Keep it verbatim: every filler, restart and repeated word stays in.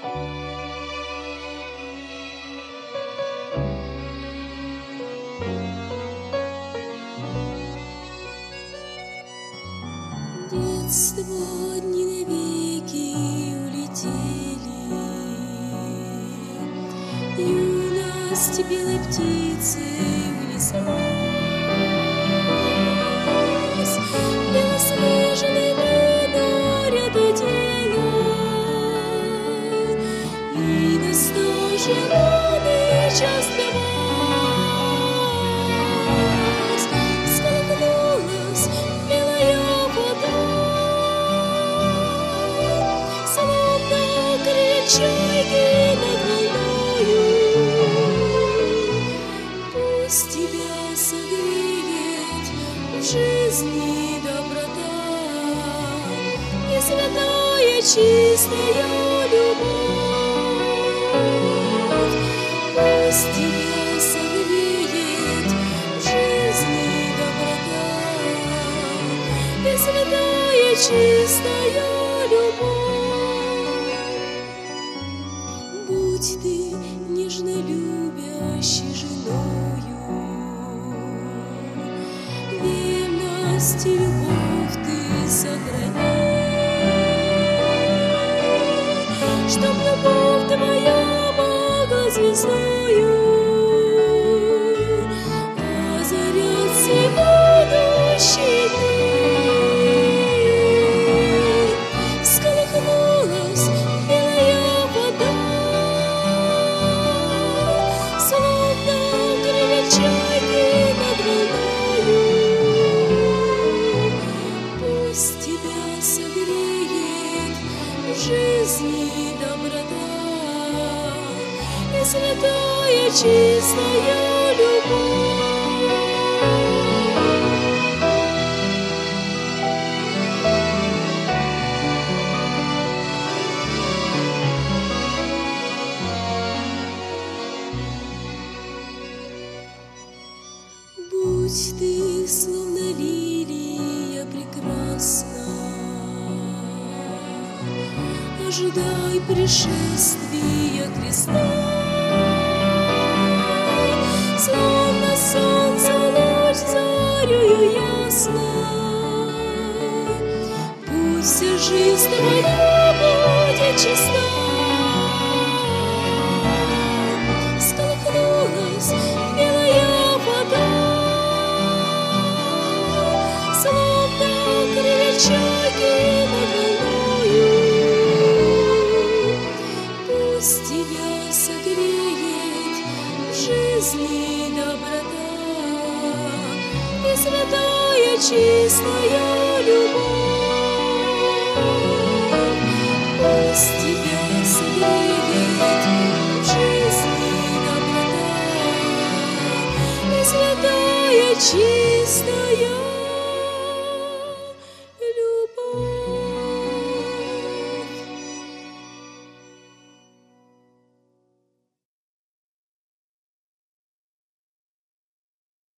Детство дни навеки улетели, юность белой птицей унеслась, белоснежный наряд одела, и настал желанный час для вас. Всколыхнулась белая вода, словно крылья чайки над волною. Пусть тебя согреет в жизни доброта и святая чистая любовь. Пусть тебя согреет в жизни доброта и святая чистая любовь. Будь ты нежно любящей женою, верность и любовь ты сохрани, чтоб любовь твоя могла звездою озарять всего будущий день. Всколыхнулась белая вода, словно крылья чайки над волною. Пусть тебя согреет в жизни доброта и святая чистая любовь. Будь ты словно лилия прекрасна, ожидай пришествия Христа. Словно солнце луч зарею ясно, пусть вся жизнь твоя будет чиста. Всколыхнулась белая вода, словно крылья чайки над волною. Пусть тебя согреет в жизни доброта и святая чистая любовь. Пусть тебя согреет в жизни доброта и святая чистая